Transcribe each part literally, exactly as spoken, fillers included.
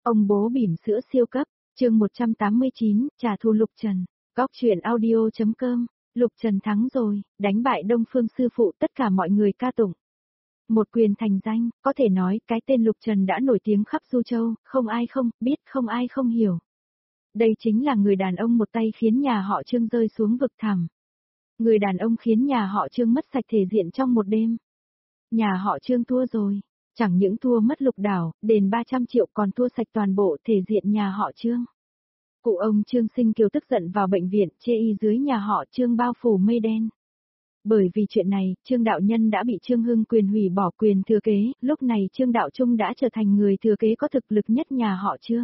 Ông bố bỉm sữa siêu cấp, chương một trăm tám mươi chín, trả thù Lục Trần. Góc truyện audio.com, Lục Trần thắng rồi, đánh bại Đông Phương sư phụ, tất cả mọi người ca tụng. Một quyền thành danh, có thể nói cái tên Lục Trần đã nổi tiếng khắp Du Châu, không ai không biết, không ai không hiểu. Đây chính là người đàn ông một tay khiến nhà họ Trương rơi xuống vực thẳm. Người đàn ông khiến nhà họ Trương mất sạch thể diện trong một đêm. Nhà họ Trương thua rồi. Chẳng những thua mất Lục đảo, đền ba trăm triệu còn thua sạch toàn bộ thể diện nhà họ Trương. Cụ ông Trương Sinh Kiều tức giận vào bệnh viện, chê y dưới nhà họ Trương bao phủ mây đen. Bởi vì chuyện này, Trương Đạo Nhân đã bị Trương Hưng Quyền hủy bỏ quyền thừa kế, lúc này Trương Đạo Trung đã trở thành người thừa kế có thực lực nhất nhà họ Trương.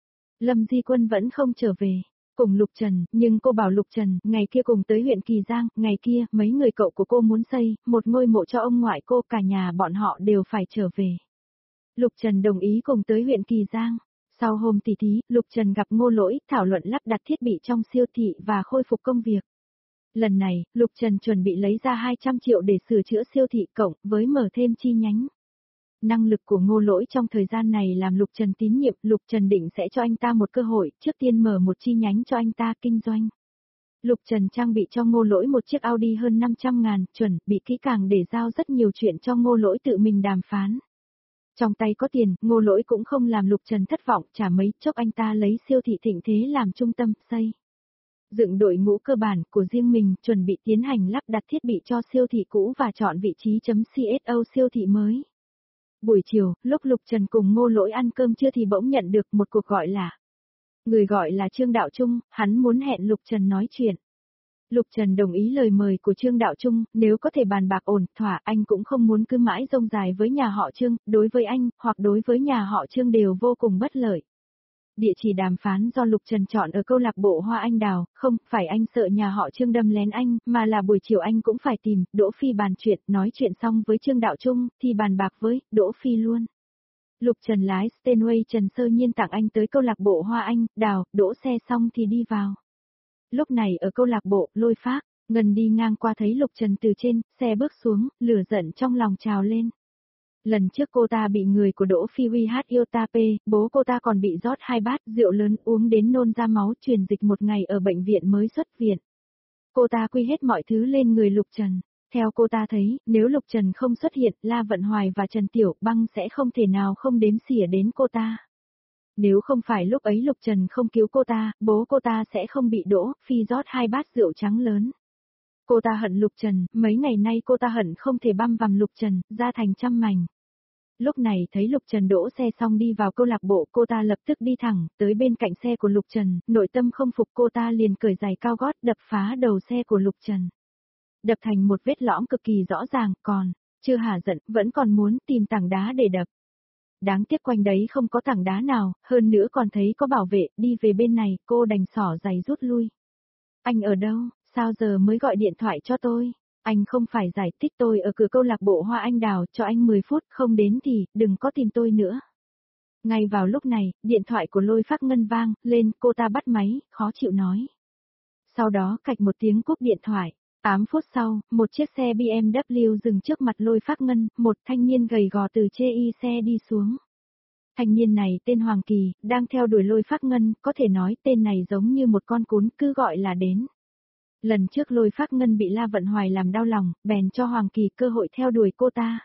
Lâm Di Quân vẫn không trở về, cùng Lục Trần, nhưng cô bảo Lục Trần, ngày kia cùng tới huyện Kỳ Giang, ngày kia, mấy người cậu của cô muốn xây, một ngôi mộ cho ông ngoại cô, cả nhà bọn họ đều phải trở về. Lục Trần đồng ý cùng tới huyện Kỳ Giang. Sau hôm tỉ thí, Lục Trần gặp Ngô Lỗi, thảo luận lắp đặt thiết bị trong siêu thị và khôi phục công việc. Lần này, Lục Trần chuẩn bị lấy ra hai trăm triệu để sửa chữa siêu thị cộng với mở thêm chi nhánh. Năng lực của Ngô Lỗi trong thời gian này làm Lục Trần tín nhiệm, Lục Trần định sẽ cho anh ta một cơ hội, trước tiên mở một chi nhánh cho anh ta kinh doanh. Lục Trần trang bị cho Ngô Lỗi một chiếc Audi hơn năm trăm ngàn, chuẩn, bị kỹ càng để giao rất nhiều chuyện cho Ngô Lỗi tự mình đàm phán. Trong tay có tiền, Ngô Lỗi cũng không làm Lục Trần thất vọng, trả mấy chốc anh ta lấy siêu thị Thịnh Thế làm trung tâm, xây. Dựng đội ngũ cơ bản của riêng mình, chuẩn bị tiến hành lắp đặt thiết bị cho siêu thị cũ và chọn vị trí chấm xê ét o siêu thị mới. Buổi chiều, lúc Lục Trần cùng Ngô Lỗi ăn cơm trưa thì bỗng nhận được một cuộc gọi lạ. Người gọi là Trương Đạo Trung, hắn muốn hẹn Lục Trần nói chuyện. Lục Trần đồng ý lời mời của Trương Đạo Trung, nếu có thể bàn bạc ổn thỏa, anh cũng không muốn cứ mãi rông dài với nhà họ Trương, đối với anh, hoặc đối với nhà họ Trương đều vô cùng bất lợi. Địa chỉ đàm phán do Lục Trần chọn ở câu lạc bộ Hoa Anh Đào, không phải anh sợ nhà họ Trương đâm lén anh, mà là buổi chiều anh cũng phải tìm, Đỗ Phi bàn chuyện, nói chuyện xong với Trương Đạo Trung, thì bàn bạc với, Đỗ Phi luôn. Lục Trần lái Steinway Trần Sơ Nhiên tặng anh tới câu lạc bộ Hoa Anh Đào, đỗ xe xong thì đi vào. Lúc này ở câu lạc bộ, Lôi Phác, Ngân đi ngang qua thấy Lục Trần từ trên, xe bước xuống, lửa giận trong lòng trào lên. Lần trước cô ta bị người của Đỗ Phi uy hát yêu ta pê, bố cô ta còn bị rót hai bát rượu lớn uống đến nôn ra máu, truyền dịch một ngày ở bệnh viện mới xuất viện. Cô ta quy hết mọi thứ lên người Lục Trần. Theo cô ta thấy, nếu Lục Trần không xuất hiện, La Vận Hoài và Trần Tiểu Băng sẽ không thể nào không đếm xỉa đến cô ta. Nếu không phải lúc ấy Lục Trần không cứu cô ta, bố cô ta sẽ không bị Đỗ Phi rót hai bát rượu trắng lớn. Cô ta hận Lục Trần, mấy ngày nay cô ta hận không thể băm vằm Lục Trần, ra thành trăm mảnh. Lúc này thấy Lục Trần đỗ xe xong đi vào câu lạc bộ, cô ta lập tức đi thẳng, tới bên cạnh xe của Lục Trần, nội tâm không phục cô ta liền cởi giày cao gót đập phá đầu xe của Lục Trần. Đập thành một vết lõm cực kỳ rõ ràng, còn, chưa hả giận, vẫn còn muốn tìm tảng đá để đập. Đáng tiếc quanh đấy không có tảng đá nào, hơn nữa còn thấy có bảo vệ, đi về bên này, cô đành xỏ giày rút lui. Anh ở đâu, sao giờ mới gọi điện thoại cho tôi? Anh không phải giải thích tôi ở cửa câu lạc bộ Hoa Anh Đào, cho anh mười phút, không đến thì, đừng có tìm tôi nữa. Ngay vào lúc này, điện thoại của Lôi Phác Ngân vang, lên, cô ta bắt máy, khó chịu nói. Sau đó cạch một tiếng cúp điện thoại. tám phút sau, một chiếc xe bê em vê dừng trước mặt Lôi Phác Ngân, một thanh niên gầy gò từ chê y xe đi xuống. Thanh niên này tên Hoàng Kỳ, đang theo đuổi Lôi Phác Ngân, có thể nói tên này giống như một con cún, cứ gọi là đến. Lần trước Lôi Phác Ngân bị La Vận Hoài làm đau lòng, bèn cho Hoàng Kỳ cơ hội theo đuổi cô ta.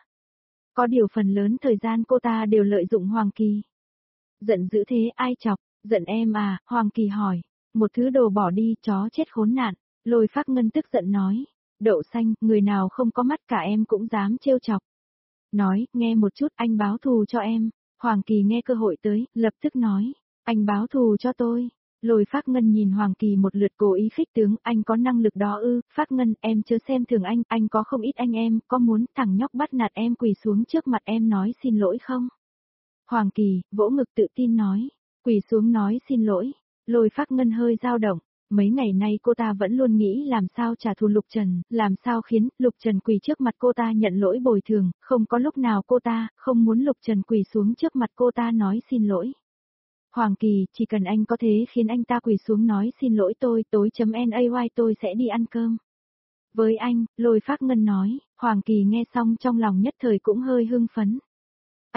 Có điều phần lớn thời gian cô ta đều lợi dụng Hoàng Kỳ. Giận dữ thế ai chọc, giận em à, Hoàng Kỳ hỏi. Một thứ đồ bỏ đi, chó chết khốn nạn. Lôi Phác Ngân tức giận nói. Đậu xanh, người nào không có mắt cả em cũng dám trêu chọc. Nói, nghe một chút, anh báo thù cho em. Hoàng Kỳ nghe cơ hội tới, lập tức nói. Anh báo thù cho tôi. Lôi Phác Ngân nhìn Hoàng Kỳ một lượt cố ý khích tướng, anh có năng lực đó ư, Phác Ngân, em chớ xem thường anh, anh có không ít anh em, có muốn thằng nhóc bắt nạt em quỳ xuống trước mặt em nói xin lỗi không? Hoàng Kỳ, vỗ ngực tự tin nói, quỳ xuống nói xin lỗi. Lôi Phác Ngân hơi dao động, mấy ngày nay cô ta vẫn luôn nghĩ làm sao trả thù Lục Trần, làm sao khiến Lục Trần quỳ trước mặt cô ta nhận lỗi bồi thường, không có lúc nào cô ta không muốn Lục Trần quỳ xuống trước mặt cô ta nói xin lỗi. Hoàng Kỳ, chỉ cần anh có thế khiến anh ta quỳ xuống nói xin lỗi tôi, tối chấm nay tôi sẽ đi ăn cơm. Với anh, Lôi Phác Ngân nói, Hoàng Kỳ nghe xong trong lòng nhất thời cũng hơi hưng phấn.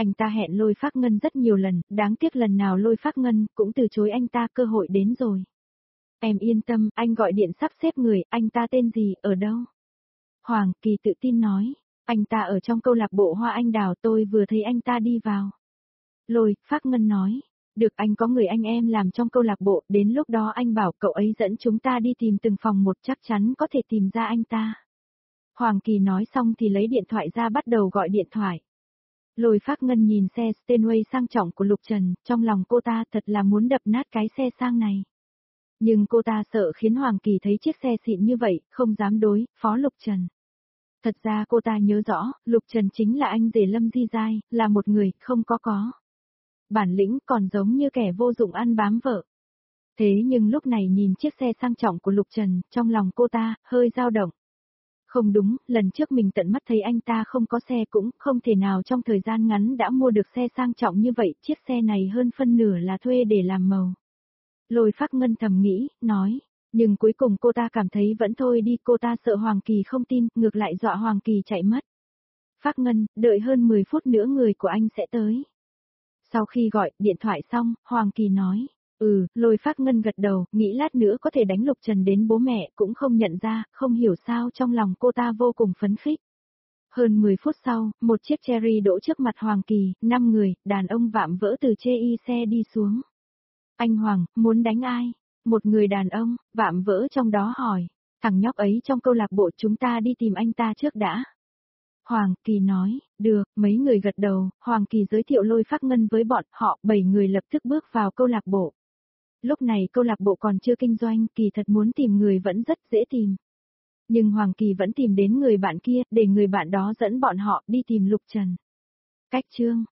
Anh ta hẹn Lôi Phác Ngân rất nhiều lần, đáng tiếc lần nào Lôi Phác Ngân cũng từ chối anh ta, cơ hội đến rồi. Em yên tâm, anh gọi điện sắp xếp người, anh ta tên gì, ở đâu? Hoàng Kỳ tự tin nói, anh ta ở trong câu lạc bộ Hoa Anh Đào, tôi vừa thấy anh ta đi vào. Lôi Phác Ngân nói, được, anh có người anh em làm trong câu lạc bộ, đến lúc đó anh bảo cậu ấy dẫn chúng ta đi tìm từng phòng một, chắc chắn có thể tìm ra anh ta. Hoàng Kỳ nói xong thì lấy điện thoại ra bắt đầu gọi điện thoại. Lôi Phác Ngân nhìn xe Steinway sang trọng của Lục Trần, trong lòng cô ta thật là muốn đập nát cái xe sang này. Nhưng cô ta sợ khiến Hoàng Kỳ thấy chiếc xe xịn như vậy, không dám đối phó Lục Trần. Thật ra cô ta nhớ rõ, Lục Trần chính là anh rể Lâm Di Giai, là một người không có có bản lĩnh, còn giống như kẻ vô dụng ăn bám vợ. Thế nhưng lúc này nhìn chiếc xe sang trọng của Lục Trần, trong lòng cô ta hơi dao động. Không đúng, lần trước mình tận mắt thấy anh ta không có xe, cũng không thể nào trong thời gian ngắn đã mua được xe sang trọng như vậy, chiếc xe này hơn phân nửa là thuê để làm màu. Lôi Phác Ngân thầm nghĩ, nói, nhưng cuối cùng cô ta cảm thấy vẫn thôi đi, cô ta sợ Hoàng Kỳ không tin, ngược lại dọa Hoàng Kỳ chạy mất. Phác Ngân, đợi hơn mười phút nữa người của anh sẽ tới. Sau khi gọi điện thoại xong, Hoàng Kỳ nói, ừ, Lôi Phác Ngân gật đầu, nghĩ lát nữa có thể đánh Lục Trần đến bố mẹ cũng không nhận ra, không hiểu sao trong lòng cô ta vô cùng phấn khích. Hơn mười phút sau, một chiếc Cherry đỗ trước mặt Hoàng Kỳ, năm người, đàn ông vạm vỡ từ chê y xe đi xuống. Anh Hoàng, muốn đánh ai? Một người đàn ông, vạm vỡ trong đó hỏi, thằng nhóc ấy trong câu lạc bộ, chúng ta đi tìm anh ta trước đã. Hoàng Kỳ nói, được, mấy người gật đầu, Hoàng Kỳ giới thiệu Lôi Phác Ngân với bọn họ, bảy người lập tức bước vào câu lạc bộ. Lúc này câu lạc bộ còn chưa kinh doanh, kỳ thật muốn tìm người vẫn rất dễ tìm. Nhưng Hoàng Kỳ vẫn tìm đến người bạn kia, để người bạn đó dẫn bọn họ đi tìm Lục Trần. Cách chương